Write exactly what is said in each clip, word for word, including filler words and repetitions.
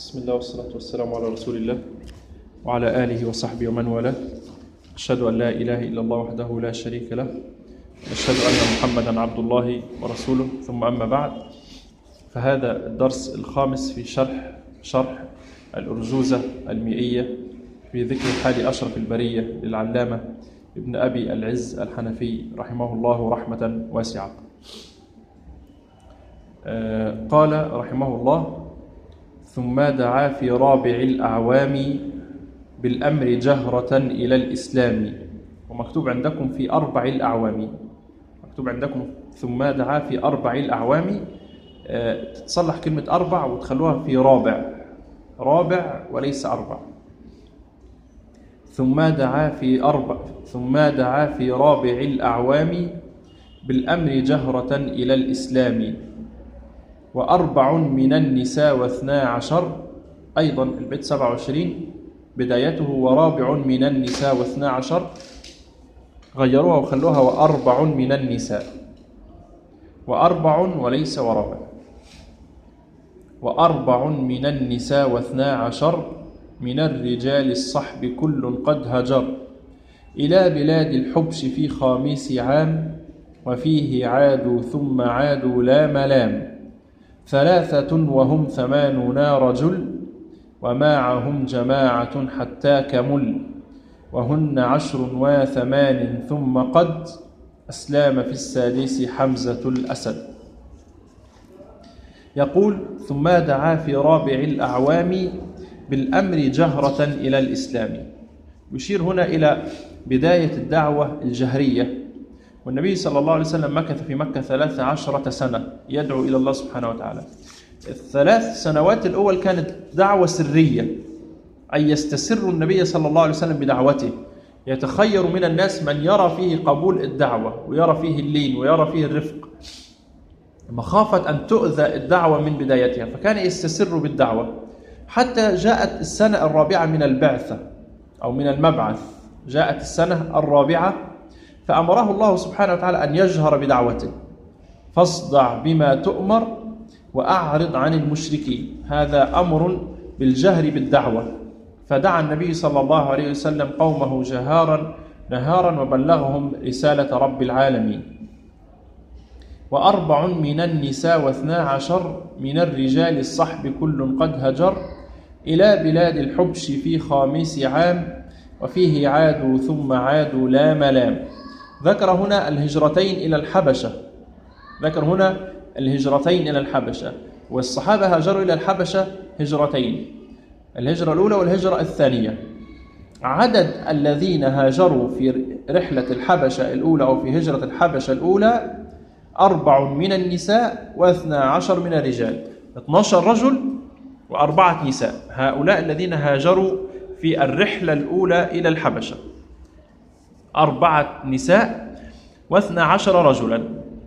بسم الله والصلاة والسلام على رسول الله وعلى آله وصحبه ومن والاه. أشهد أن لا إله إلا الله وحده لا شريك له، أشهد أن محمدا عبد الله ورسوله، ثم أما بعد، فهذا الدرس الخامس في شرح شرح الأرجوزة المئية في ذكر حال أشرف البرية للعلامة ابن أبي العز الحنفي رحمه الله رحمة واسعة. قال رحمه الله: ثم دعا في رابع الأعوام بالأمر جهرة إلى الإسلام. ومكتوب عندكم في أربع الأعوام، مكتوب عندكم ثم دعا في أربع الأعوام، تتصلح كلمة أربع وتخلوها في رابع، رابع وليس أربع. ثم دعا في أربع ثم دعا في رابع الأعوام بالأمر جهرة إلى الإسلام، وأربع من النساء واثنا عشر. أيضا البيت سبعة وعشرين بدايته ورابع من النساء واثنا عشر، غيروها وخلوها وأربع من النساء، وأربع وليس ورابع. وأربع من النساء واثنا عشر من الرجال الصحب كل قد هجر إلى بلاد الحبش في خامس عام، وفيه عادوا ثم عادوا لا ملام. ثلاثة وهم ثمانون رجل ومعهم جماعة حتى كمل، وهن عشر وثمان ثم قد أسلام في السادس حمزة الأسد. يقول: ثم دعا في رابع الأعوام بالأمر جهرة إلى الإسلام. يشير هنا إلى بداية الدعوة الجهرية، والنبي صلى الله عليه وسلم مكث في مكة ثلاث عشرة سنة يدعو إلى الله سبحانه وتعالى. الثلاث سنوات الأول كانت دعوة سرية، أي يستسر النبي صلى الله عليه وسلم بدعوته، يتخير من الناس من يرى فيه قبول الدعوة ويرى فيه اللين ويرى فيه الرفق، مخافة أن تؤذى الدعوة من بدايتها، فكان يستسر بالدعوة حتى جاءت السنة الرابعة من البعثة أو من المبعث. جاءت السنة الرابعة فأمره الله سبحانه وتعالى أن يجهر بدعوته: فاصدع بما تؤمر وأعرض عن المشركين. هذا أمر بالجهر بالدعوة، فدعا النبي صلى الله عليه وسلم قومه جهارا نهارا وبلغهم رسالة رب العالمين. وأربع من النساء واثنا عشر من الرجال الصحب كل قد هجر إلى بلاد الحبش في خامس عام، وفيه عادوا ثم عادوا لا ملام. ذكر هنا الهجرتين إلى الحبشة، ذكر هنا الهجرتين إلى الحبشة، والصحابة هاجروا إلى الحبشة هجرتين، الهجرة الأولى والهجرة الثانية. عدد الذين هاجروا في رحلة الحبشة الأولى أو في هجرة الحبشة الأولى أربع من النساء واثنى عشر من الرجال، اثني عشر رجل وأربعة نساء. هؤلاء الذين هاجروا في الرحلة الأولى إلى الحبشة، أربعة نساء واثنى عشر رجلا.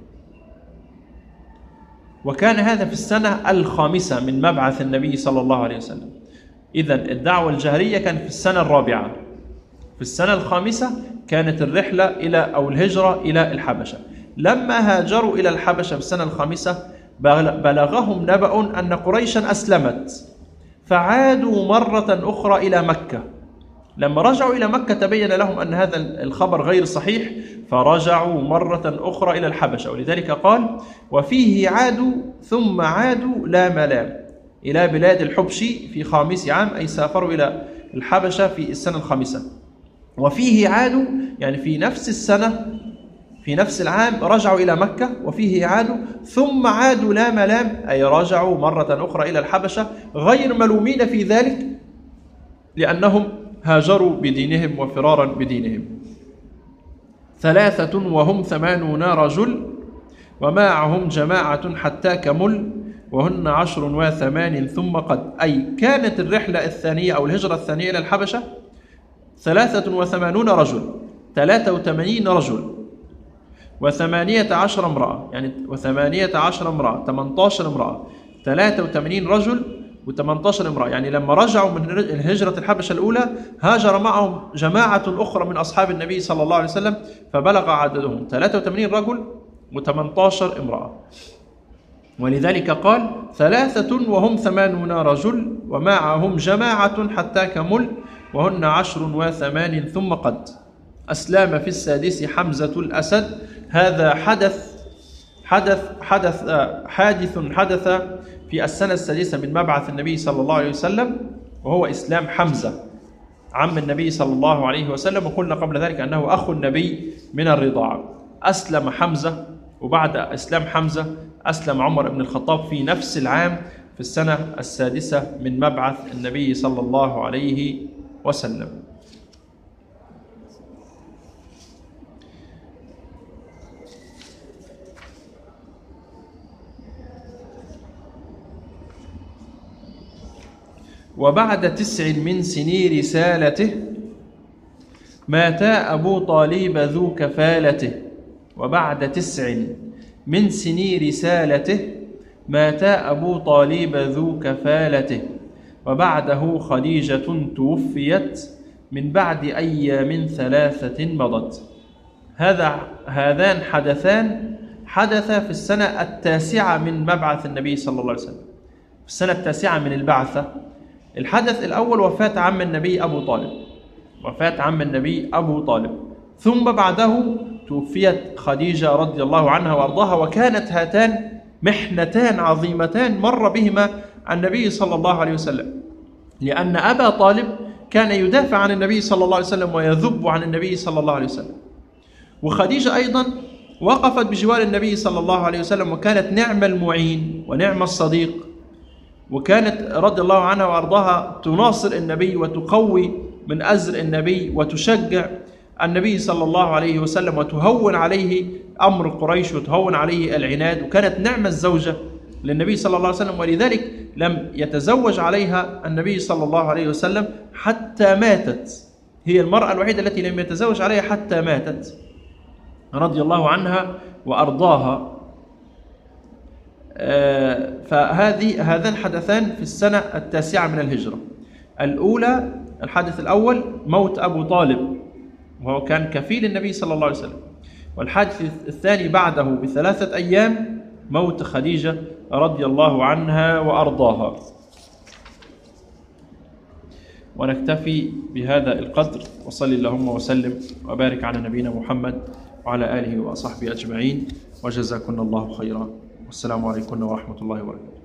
وكان هذا في السنة الخامسة من مبعث النبي صلى الله عليه وسلم. إذن الدعوة الجهرية كانت في السنة الرابعة. في السنة الخامسة كانت الرحلة إلى أو الهجرة إلى الحبشة. لما هاجروا إلى الحبشة في السنة الخامسة بلغهم نبأ أن قريشا أسلمت، فعادوا مرة أخرى إلى مكة. لما رجعوا إلى مكة تبين لهم أن هذا الخبر غير صحيح، فرجعوا مرة أخرى إلى الحبشة. ولذلك قال: وفيه عادوا ثم عادوا لا ملام إلى بلاد الحبش في خامس عام، أي سافروا إلى الحبشة في السنة الخامسة. وفيه عادوا يعني في نفس السنة في نفس العام رجعوا إلى مكة، وفيه عادوا ثم عادوا لا ملام، أي رجعوا مرة أخرى إلى الحبشة غير ملومين في ذلك، لأنهم هاجروا بدينهم وفرارا بدينهم. ثلاثة وهم ثمانون رجل ومعهم جماعة حتى كمل، وهن عشر وثمان ثم قد. أي كانت الرحلة الثانية أو الهجرة الثانية إلى الحبشة ثلاثة وثمانون رجل، ثلاثة وثمانين رجل وثمانية عشر امرأة، يعني وثمانية عشر امرأة، ثمانية عشر امرأة، ثلاثة وثمانين رجل وثمانية عشر امرأة. يعني لما رجعوا من الهجرة الحبشة الأولى هاجر معهم جماعة أخرى من أصحاب النبي صلى الله عليه وسلم، فبلغ عددهم ثلاثة وثمانين رجل وثمانية عشر امرأة. ولذلك قال ثلاثة وهم ثمانون رجل ومعهم جماعة حتى كمل وهن عشر وثمان ثم قد أسلم في السادس حمزة الأسد. هذا حدث حدث حدث حادث حدث في السنة السادسة من مبعث النبي صلى الله عليه وسلم، وهو إسلام حمزة عم النبي صلى الله عليه وسلم. وقلنا قبل ذلك أنه أخو النبي من الرضاعة. أسلم حمزة، وبعد إسلام حمزة أسلم عمر بن الخطاب في نفس العام في السنة السادسة من مبعث النبي صلى الله عليه وسلم. وبعد تسع من سني رسالته مات أبو طالب ذو كفالته. وبعد تسع من سني رسالته مات أبو طالب ذو كفالته. وبعده خديجة توفيت من بعد أيام ثلاثة مضت. هذا هذان حدثان حدثا في السنة التاسعة من مبعث النبي صلى الله عليه وسلم، في السنة التاسعة من البعثة. الحدث الأول وفاة عم النبي أبو طالب، وفاة عم النبي أبو طالب، ثم بعده توفيت خديجة رضي الله عنها وأرضاها. وكانت هاتان محنتان عظيمتان مر بهما النبي صلى الله عليه وسلم، لأن أبا طالب كان يدافع عن النبي صلى الله عليه وسلم ويذب عن النبي صلى الله عليه وسلم، وخديجة أيضا وقفت بجوار النبي صلى الله عليه وسلم وكانت نعم المعين ونعم الصديق، وكانت رضي الله عنها وأرضاها تناصر النبي وتقوي من أزر النبي وتشجع النبي صلى الله عليه وسلم وتهون عليه أمر قريش وتهون عليه العناد. وكانت نعم الزوجة للنبي صلى الله عليه وسلم، ولذلك لم يتزوج عليها النبي صلى الله عليه وسلم حتى ماتت. هي المرأة الوحيدة التي لم يتزوج عليها حتى ماتت رضي الله عنها وأرضاها. فهذه هذان حدثان في السنة التاسعة من الهجرة. الأولى الحادث الأول موت أبو طالب وهو كان كفيل النبي صلى الله عليه وسلم، والحادث الثاني بعده بثلاثة أيام موت خديجة رضي الله عنها وأرضاها. ونكتفي بهذا القدر، وصلي اللهم وسلم وبارك على نبينا محمد وعلى آله وصحبه أجمعين، وجزاكم الله خيرا، والسلام عليكم ورحمة الله وبركاته.